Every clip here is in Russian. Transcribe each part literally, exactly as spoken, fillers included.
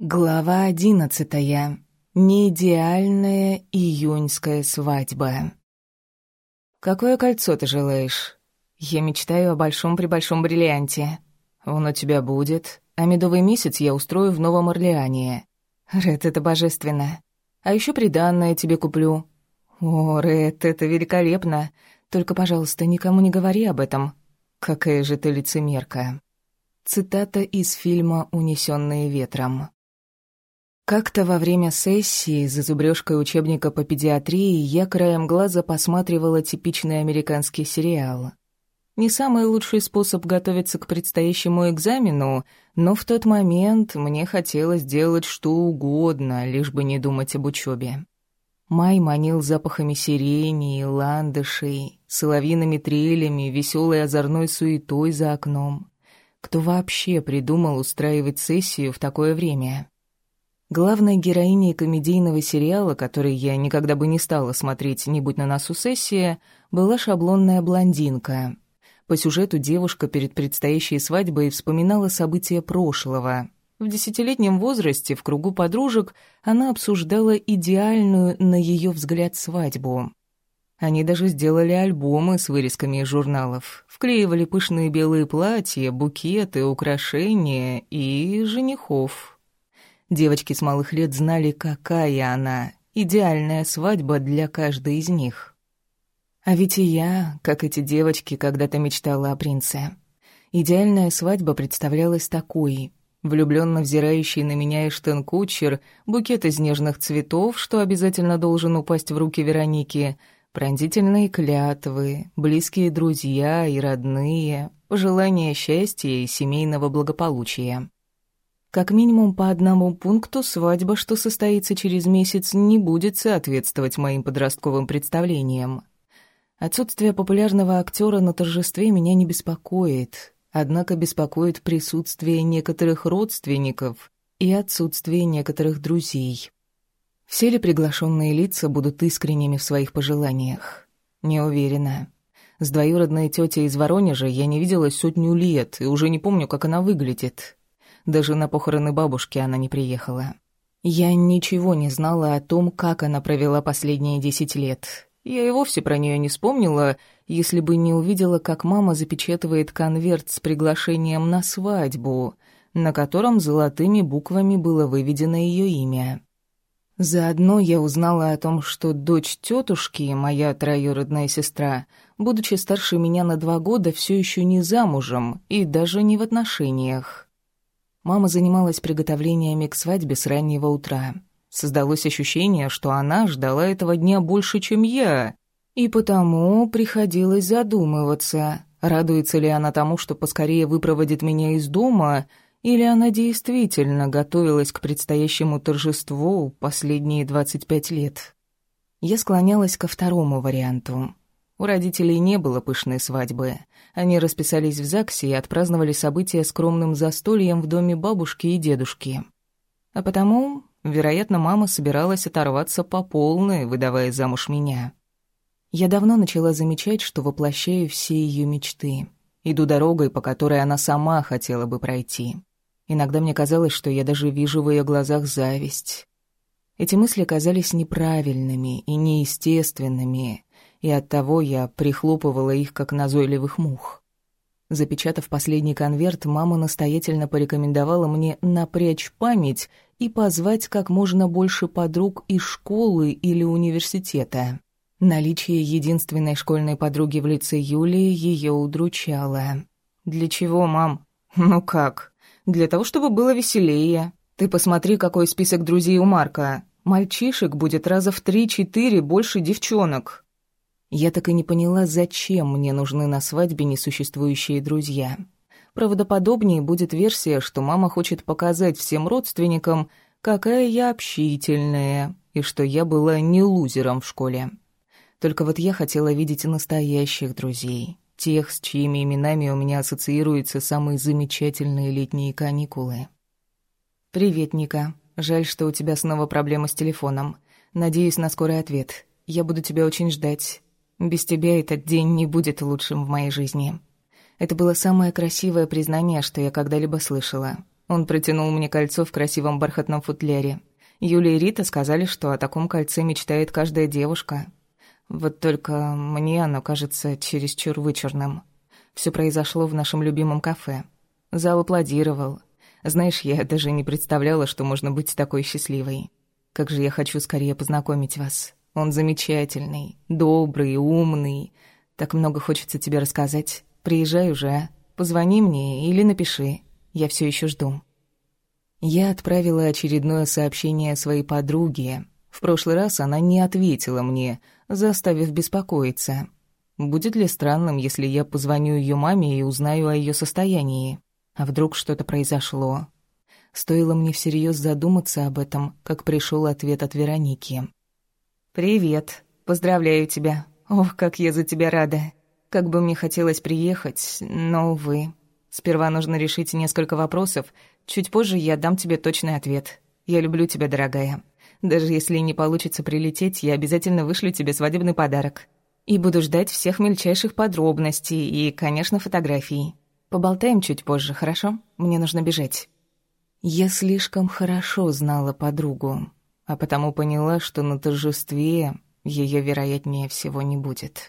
Глава одиннадцатая. Неидеальная июньская свадьба. «Какое кольцо ты желаешь?» «Я мечтаю о большом-пребольшом бриллианте». «Он у тебя будет, а медовый месяц я устрою в Новом Орлеане». «Ред, это божественно. А еще приданное тебе куплю». «О, Ред, это великолепно. Только, пожалуйста, никому не говори об этом». «Какая же ты лицемерка». Цитата из фильма «Унесённые ветром». Как-то во время сессии за зубрёжкой учебника по педиатрии я краем глаза посматривала типичный американский сериал. Не самый лучший способ готовиться к предстоящему экзамену, но в тот момент мне хотелось делать что угодно, лишь бы не думать об учёбе. Май манил запахами сирени, ландышей, соловьиными трелями, весёлой озорной суетой за окном. Кто вообще придумал устраивать сессию в такое время? Главной героиней комедийного сериала, который я никогда бы не стала смотреть, не будь на носу сессия, была шаблонная блондинка. По сюжету девушка перед предстоящей свадьбой вспоминала события прошлого. В десятилетнем возрасте в кругу подружек она обсуждала идеальную, на ее взгляд, свадьбу. Они даже сделали альбомы с вырезками из журналов, вклеивали пышные белые платья, букеты, украшения и женихов. Девочки с малых лет знали, какая она, идеальная свадьба для каждой из них. А ведь и я, как эти девочки, когда-то мечтала о принце. Идеальная свадьба представлялась такой: влюбленно взирающий на меня Эштон Кутчер, букет из нежных цветов, что обязательно должен упасть в руки Вероники, пронзительные клятвы, близкие друзья и родные, пожелания счастья и семейного благополучия. Как минимум по одному пункту свадьба, что состоится через месяц, не будет соответствовать моим подростковым представлениям. Отсутствие популярного актера на торжестве меня не беспокоит, однако беспокоит присутствие некоторых родственников и отсутствие некоторых друзей. Все ли приглашенные лица будут искренними в своих пожеланиях? Не уверена. С двоюродной тетей из Воронежа я не виделась сотню лет и уже не помню, как она выглядит. Даже на похороны бабушки она не приехала. Я ничего не знала о том, как она провела последние десять лет. Я и вовсе про нее не вспомнила, если бы не увидела, как мама запечатывает конверт с приглашением на свадьбу, на котором золотыми буквами было выведено ее имя. Заодно я узнала о том, что дочь тетушки, моя троюродная сестра, будучи старше меня на два года, все еще не замужем и даже не в отношениях. Мама занималась приготовлениями к свадьбе с раннего утра. Создалось ощущение, что она ждала этого дня больше, чем я, и потому приходилось задумываться, радуется ли она тому, что поскорее выпроводит меня из дома, или она действительно готовилась к предстоящему торжеству последние двадцать пять лет. Я склонялась ко второму варианту. У родителей не было пышной свадьбы. Они расписались в ЗАГСе и отпраздновали события скромным застольем в доме бабушки и дедушки. А потому, вероятно, мама собиралась оторваться по полной, выдавая замуж меня. Я давно начала замечать, что воплощаю все ее мечты. Иду дорогой, по которой она сама хотела бы пройти. Иногда мне казалось, что я даже вижу в ее глазах зависть. Эти мысли казались неправильными и неестественными, и оттого я прихлопывала их, как назойливых мух. Запечатав последний конверт, мама настоятельно порекомендовала мне напрячь память и позвать как можно больше подруг из школы или университета. Наличие единственной школьной подруги в лице Юлии ее удручало. «Для чего, мам?» «Ну как? Для того, чтобы было веселее. Ты посмотри, какой список друзей у Марка. Мальчишек будет раза в три-четыре больше девчонок». Я так и не поняла, зачем мне нужны на свадьбе несуществующие друзья. Правдоподобнее будет версия, что мама хочет показать всем родственникам, какая я общительная, и что я была не лузером в школе. Только вот я хотела видеть настоящих друзей, тех, с чьими именами у меня ассоциируются самые замечательные летние каникулы. «Привет, Ника. Жаль, что у тебя снова проблемы с телефоном. Надеюсь на скорый ответ. Я буду тебя очень ждать. Без тебя этот день не будет лучшим в моей жизни». Это было самое красивое признание, что я когда-либо слышала. Он протянул мне кольцо в красивом бархатном футляре. Юля и Рита сказали, что о таком кольце мечтает каждая девушка. Вот только мне оно кажется чересчур вычурным. Все произошло в нашем любимом кафе. Зал аплодировал. Знаешь, я даже не представляла, что можно быть такой счастливой. Как же я хочу скорее познакомить вас. Он замечательный, добрый, умный. Так много хочется тебе рассказать. Приезжай уже, а? Позвони мне или напиши. Я все еще жду». Я отправила очередное сообщение своей подруге. В прошлый раз она не ответила мне, заставив беспокоиться. Будет ли странным, если я позвоню ее маме и узнаю о ее состоянии? А вдруг что-то произошло? Стоило мне всерьез задуматься об этом, как пришел ответ от Вероники. «Привет. Поздравляю тебя. Ох, как я за тебя рада. Как бы мне хотелось приехать, но, увы. Сперва нужно решить несколько вопросов. Чуть позже я дам тебе точный ответ. Я люблю тебя, дорогая. Даже если не получится прилететь, я обязательно вышлю тебе свадебный подарок. И буду ждать всех мельчайших подробностей и, конечно, фотографий. Поболтаем чуть позже, хорошо? Мне нужно бежать». Я слишком хорошо знала подругу, а потому поняла, что на торжестве ее, вероятнее всего, не будет.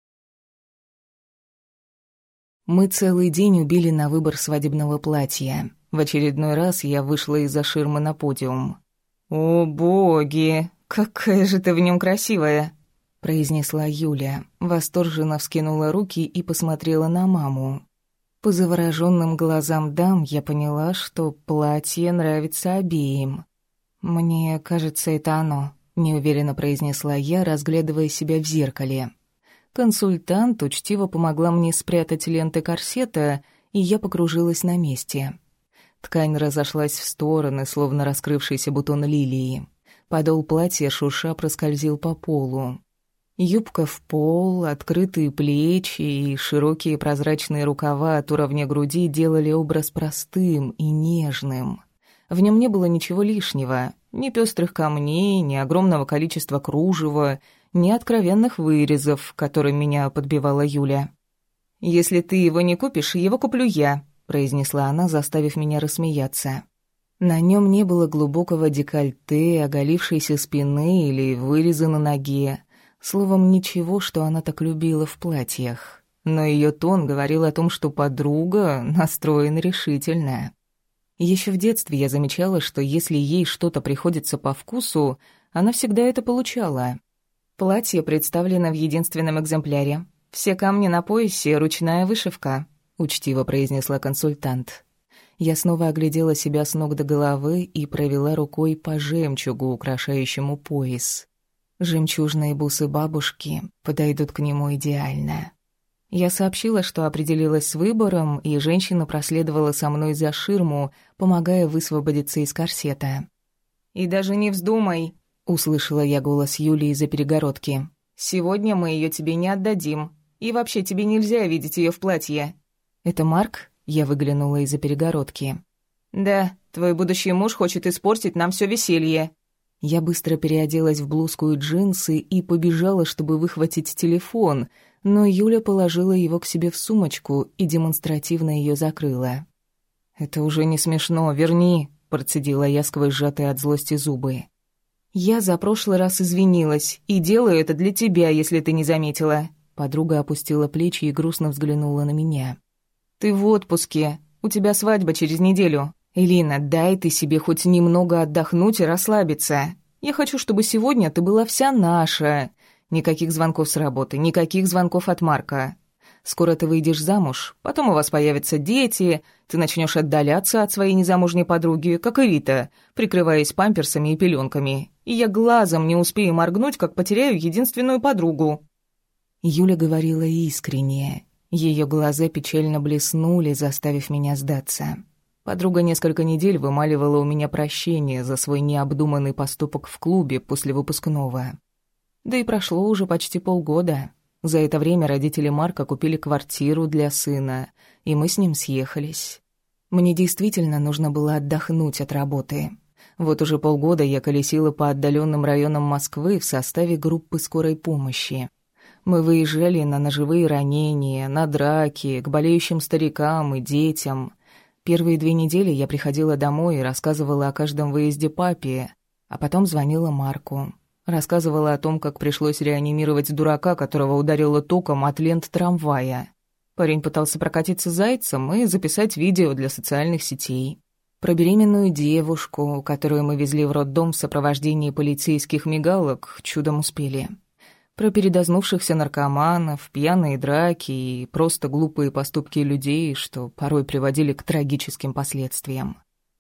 Мы целый день убили на выбор свадебного платья. В очередной раз я вышла из-за ширмы на подиум. «О, боги! Какая же ты в нем красивая!» произнесла Юля, восторженно вскинула руки и посмотрела на маму. По завороженным глазам дам я поняла, что платье нравится обеим. «Мне кажется, это оно», — неуверенно произнесла я, разглядывая себя в зеркале. Консультант учтиво помогла мне спрятать ленты корсета, и я покружилась на месте. Ткань разошлась в стороны, словно раскрывшийся бутон лилии. Подол платья шурша проскользил по полу. Юбка в пол, открытые плечи и широкие прозрачные рукава от уровня груди делали образ простым и нежным. В нем не было ничего лишнего, ни пестрых камней, ни огромного количества кружева, ни откровенных вырезов, которым меня подбивала Юля. «Если ты его не купишь, его куплю я», — произнесла она, заставив меня рассмеяться. На нем не было глубокого декольте, оголившейся спины или выреза на ноге. Словом, ничего, что она так любила в платьях. Но ее тон говорил о том, что подруга настроена решительно. Еще в детстве я замечала, что если ей что-то приходится по вкусу, она всегда это получала. Платье представлено в единственном экземпляре. Все камни на поясе — ручная вышивка, учтиво произнесла консультант. Я снова оглядела себя с ног до головы и провела рукой по жемчугу, украшающему пояс. Жемчужные бусы бабушки подойдут к нему идеально. Я сообщила, что определилась с выбором, и женщина проследовала со мной за ширму, помогая высвободиться из корсета. «И даже не вздумай», — услышала я голос Юли из-за перегородки. «Сегодня мы ее тебе не отдадим. И вообще тебе нельзя видеть ее в платье». «Это Марк?» — я выглянула из-за перегородки. «Да, твой будущий муж хочет испортить нам все веселье». Я быстро переоделась в блузку и джинсы и побежала, чтобы выхватить телефон, но Юля положила его к себе в сумочку и демонстративно ее закрыла. «Это уже не смешно, верни», — процедила я сквозь сжатые от злости зубы. «Я за прошлый раз извинилась и делаю это для тебя, если ты не заметила». Подруга опустила плечи и грустно взглянула на меня. «Ты в отпуске, у тебя свадьба через неделю. Элина, дай ты себе хоть немного отдохнуть и расслабиться. Я хочу, чтобы сегодня ты была вся наша. Никаких звонков с работы, никаких звонков от Марка. Скоро ты выйдешь замуж, потом у вас появятся дети, ты начнешь отдаляться от своей незамужней подруги, как и Рита, прикрываясь памперсами и пеленками. И я глазом не успею моргнуть, как потеряю единственную подругу». Юля говорила искренне. Ее глаза печально блеснули, заставив меня сдаться. Подруга несколько недель вымаливала у меня прощение за свой необдуманный поступок в клубе после выпускного. Да и прошло уже почти полгода. За это время родители Марка купили квартиру для сына, и мы с ним съехались. Мне действительно нужно было отдохнуть от работы. Вот уже полгода я колесила по отдаленным районам Москвы в составе группы скорой помощи. Мы выезжали на ножевые ранения, на драки, к болеющим старикам и детям. Первые две недели я приходила домой и рассказывала о каждом выезде папе, а потом звонила Марку. Рассказывала о том, как пришлось реанимировать дурака, которого ударило током от лент трамвая. Парень пытался прокатиться зайцем и записать видео для социальных сетей. Про беременную девушку, которую мы везли в роддом в сопровождении полицейских мигалок, чудом успели. Про передознувшихся наркоманов, пьяные драки и просто глупые поступки людей, что порой приводили к трагическим последствиям.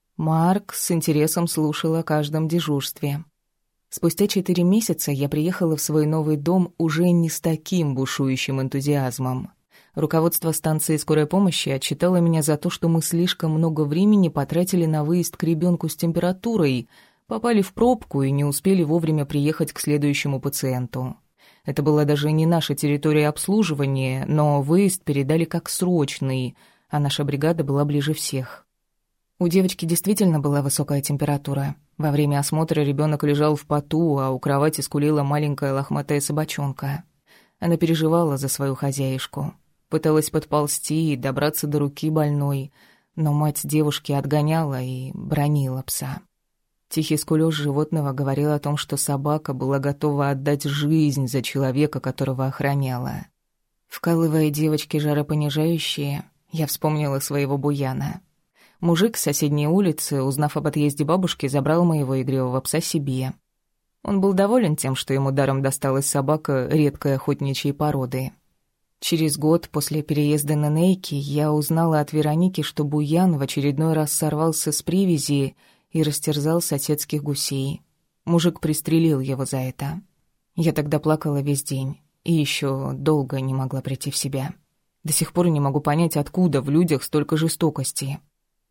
Марк с интересом слушал о каждом дежурстве. Спустя четыре месяца я приехала в свой новый дом уже не с таким бушующим энтузиазмом. Руководство станции скорой помощи отчитало меня за то, что мы слишком много времени потратили на выезд к ребенку с температурой, попали в пробку и не успели вовремя приехать к следующему пациенту. Это была даже не наша территория обслуживания, но выезд передали как срочный, а наша бригада была ближе всех. У девочки действительно была высокая температура. Во время осмотра ребенок лежал в поту, а у кровати скулила маленькая лохматая собачонка. Она переживала за свою хозяюшку. Пыталась подползти и добраться до руки больной, но мать девушки отгоняла и бранила пса. Тихий скулёж животного говорил о том, что собака была готова отдать жизнь за человека, которого охраняла. Вкалывая девочке жаропонижающие, я вспомнила своего Буяна. Мужик с соседней улицы, узнав об отъезде бабушки, забрал моего игривого пса себе. Он был доволен тем, что ему даром досталась собака редкой охотничьей породы. Через год после переезда на Нейки я узнала от Вероники, что Буян в очередной раз сорвался с привязи и растерзал соседских гусей. Мужик пристрелил его за это. Я тогда плакала весь день и еще долго не могла прийти в себя. До сих пор не могу понять, откуда в людях столько жестокости.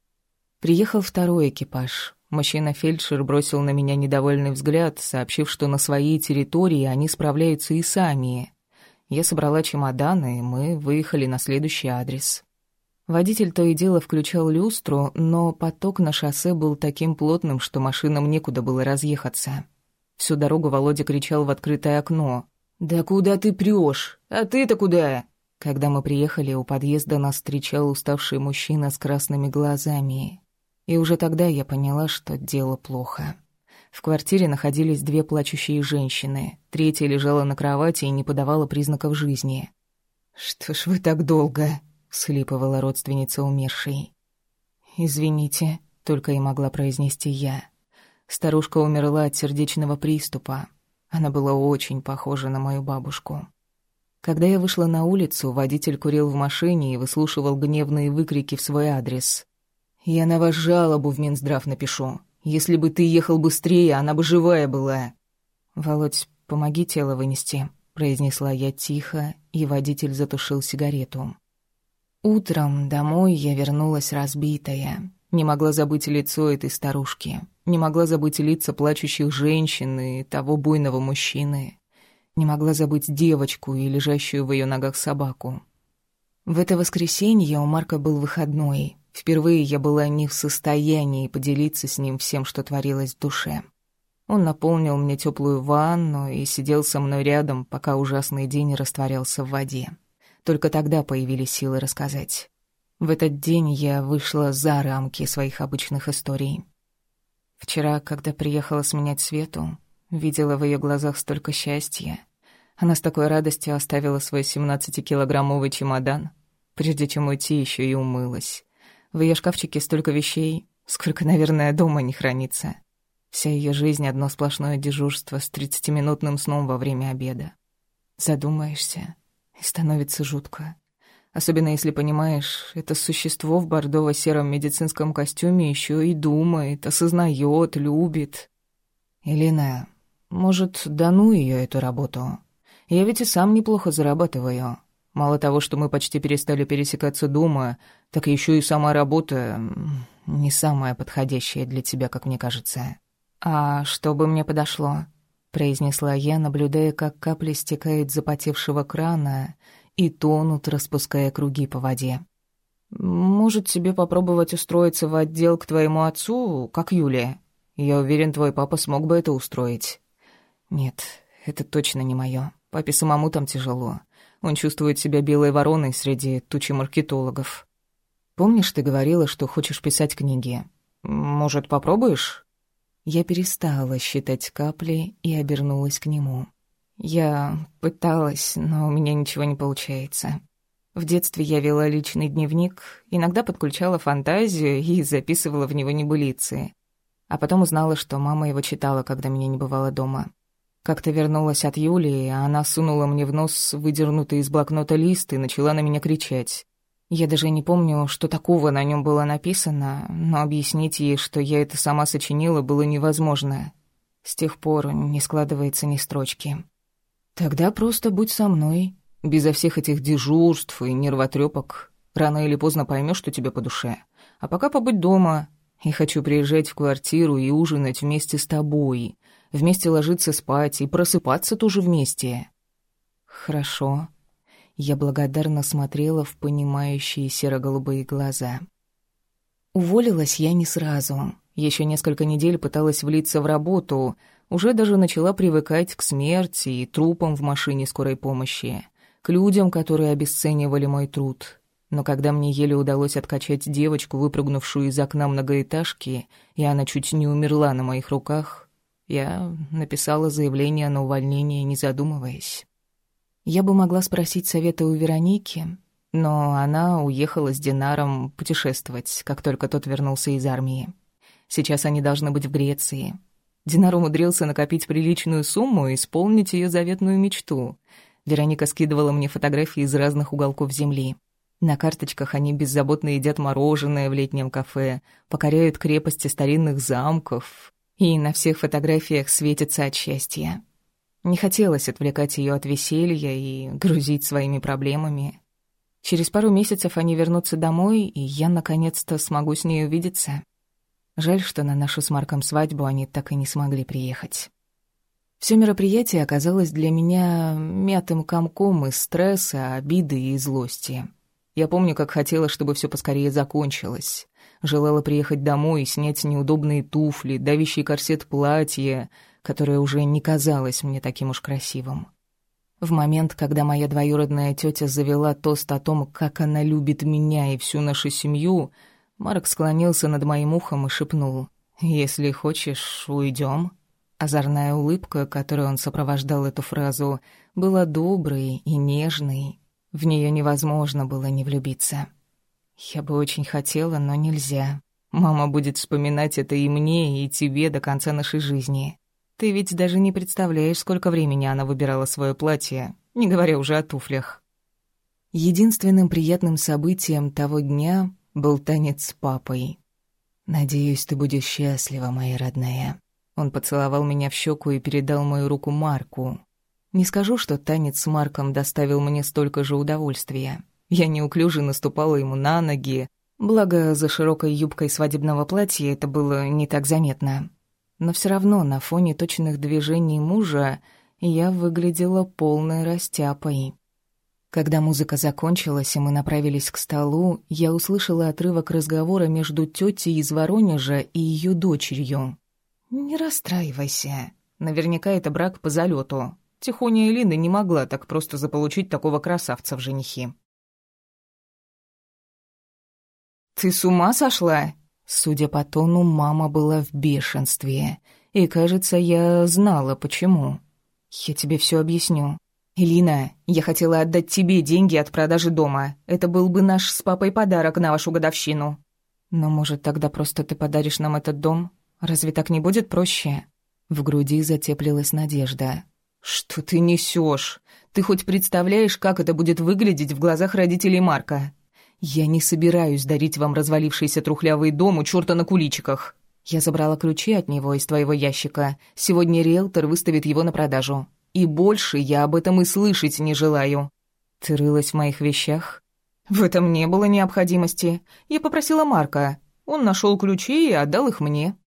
Приехал второй экипаж. Мужчина-фельдшер бросил на меня недовольный взгляд, сообщив, что на своей территории они справляются и сами. Я собрала чемоданы, и мы выехали на следующий адрес. Водитель то и дело включал люстру, но поток на шоссе был таким плотным, что машинам некуда было разъехаться. Всю дорогу Володя кричал в открытое окно: «Да куда ты прёшь? А ты-то куда?» Когда мы приехали, у подъезда нас встречал уставший мужчина с красными глазами. И уже тогда я поняла, что дело плохо. В квартире находились две плачущие женщины. Третья лежала на кровати и не подавала признаков жизни. «Что ж вы так долго?» — всхлипывала родственница умершей. «Извините», — только и могла произнести я. Старушка умерла от сердечного приступа. Она была очень похожа на мою бабушку. Когда я вышла на улицу, водитель курил в машине и выслушивал гневные выкрики в свой адрес. «Я на вас жалобу в Минздрав напишу. Если бы ты ехал быстрее, она бы живая была». «Володь, помоги тело вынести», — произнесла я тихо, и водитель затушил сигарету. Утром домой я вернулась разбитая. Не могла забыть лицо этой старушки. Не могла забыть лица плачущих женщин и того буйного мужчины. Не могла забыть девочку и лежащую в ее ногах собаку. В это воскресенье у Марка был выходной. Впервые я была не в состоянии поделиться с ним всем, что творилось в душе. Он наполнил мне теплую ванну и сидел со мной рядом, пока ужасный день растворялся в воде. Только тогда появились силы рассказать. В этот день я вышла за рамки своих обычных историй. Вчера, когда приехала сменять Свету, видела в ее глазах столько счастья. Она с такой радостью оставила свой семнадцатикилограммовый чемодан, прежде чем уйти, еще и умылась. В ее шкафчике столько вещей, сколько, наверное, дома не хранится. Вся ее жизнь — одно сплошное дежурство с тридцатиминутным сном во время обеда. Задумаешься, и становится жутко. Особенно если понимаешь, это существо в бордово-сером медицинском костюме еще и думает, осознает, любит. Елена, может, да ну ее эту работу? Я ведь и сам неплохо зарабатываю. Мало того, что мы почти перестали пересекаться дома, так еще и сама работа не самая подходящая для тебя, как мне кажется. «А что бы мне подошло?» — произнесла я, наблюдая, как капли стекают с запотевшего крана и тонут, распуская круги по воде. «Может, тебе попробовать устроиться в отдел к твоему отцу, как Юлия? Я уверен, твой папа смог бы это устроить». «Нет, это точно не мое. Папе самому там тяжело. Он чувствует себя белой вороной среди тучи маркетологов». Помнишь, ты говорила, что хочешь писать книги? Может, попробуешь?» Я перестала считать капли и обернулась к нему. Я пыталась, но у меня ничего не получается. В детстве я вела личный дневник, иногда подключала фантазию и записывала в него небылицы. А потом узнала, что мама его читала, когда меня не бывало дома. Как-то вернулась от Юлии, а она сунула мне в нос выдернутый из блокнота лист и начала на меня кричать. Я даже не помню, что такого на нем было написано, но объяснить ей, что я это сама сочинила, было невозможно. С тех пор не складывается ни строчки. «Тогда просто будь со мной, безо всех этих дежурств и нервотрепок. Рано или поздно поймешь, что тебе по душе. А пока побудь дома. И хочу приезжать в квартиру и ужинать вместе с тобой, вместе ложиться спать и просыпаться тоже вместе». «Хорошо». Я благодарно смотрела в понимающие серо-голубые глаза. Уволилась я не сразу. Еще несколько недель пыталась влиться в работу, уже даже начала привыкать к смерти и трупам в машине скорой помощи, к людям, которые обесценивали мой труд. Но когда мне еле удалось откачать девочку, выпрыгнувшую из окна многоэтажки, и она чуть не умерла на моих руках, я написала заявление на увольнение, не задумываясь. Я бы могла спросить совета у Вероники, но она уехала с Динаром путешествовать, как только тот вернулся из армии. Сейчас они должны быть в Греции. Динар умудрился накопить приличную сумму и исполнить ее заветную мечту. Вероника скидывала мне фотографии из разных уголков земли. На карточках они беззаботно едят мороженое в летнем кафе, покоряют крепости старинных замков, и на всех фотографиях светятся от счастья. Не хотелось отвлекать ее от веселья и грузить своими проблемами. Через пару месяцев они вернутся домой, и я наконец-то смогу с ней увидеться. Жаль, что на нашу с Марком свадьбу они так и не смогли приехать. Все мероприятие оказалось для меня мятым комком из стресса, обиды и злости. Я помню, как хотела, чтобы все поскорее закончилось. Желала приехать домой и снять неудобные туфли, давящий корсет платья, которое уже не казалось мне таким уж красивым. В момент, когда моя двоюродная тетя завела тост о том, как она любит меня и всю нашу семью, Марк склонился над моим ухом и шепнул: «Если хочешь, уйдем». Озорная улыбка, которой он сопровождал эту фразу, была доброй и нежной. В нее невозможно было не влюбиться. Я бы очень хотела, но нельзя. Мама будет вспоминать это и мне, и тебе до конца нашей жизни. Ты ведь даже не представляешь, сколько времени она выбирала свое платье, не говоря уже о туфлях. Единственным приятным событием того дня был танец с папой. «Надеюсь, ты будешь счастлива, моя родная». Он поцеловал меня в щеку и передал мою руку Марку. Не скажу, что танец с Марком доставил мне столько же удовольствия. Я неуклюже наступала ему на ноги, благо за широкой юбкой свадебного платья это было не так заметно. Но все равно на фоне точных движений мужа я выглядела полной растяпой. Когда музыка закончилась и мы направились к столу, я услышала отрывок разговора между тетей из Воронежа и ее дочерью. «Не расстраивайся. Наверняка это брак по залету. Тихоня Элина не могла так просто заполучить такого красавца в женихи». «Ты с ума сошла?» Судя по тону, мама была в бешенстве. И, кажется, я знала, почему. «Я тебе все объясню. Элина, я хотела отдать тебе деньги от продажи дома. Это был бы наш с папой подарок на вашу годовщину». «Но, может, тогда просто ты подаришь нам этот дом? Разве так не будет проще?» В груди затеплилась надежда. «Что ты несешь? Ты хоть представляешь, как это будет выглядеть в глазах родителей Марка? Я не собираюсь дарить вам развалившийся трухлявый дом у чёрта на куличиках. Я забрала ключи от него из твоего ящика. Сегодня риэлтор выставит его на продажу. И больше я об этом и слышать не желаю». «Ты рылась в моих вещах?» «В этом не было необходимости. Я попросила Марка. Он нашел ключи и отдал их мне».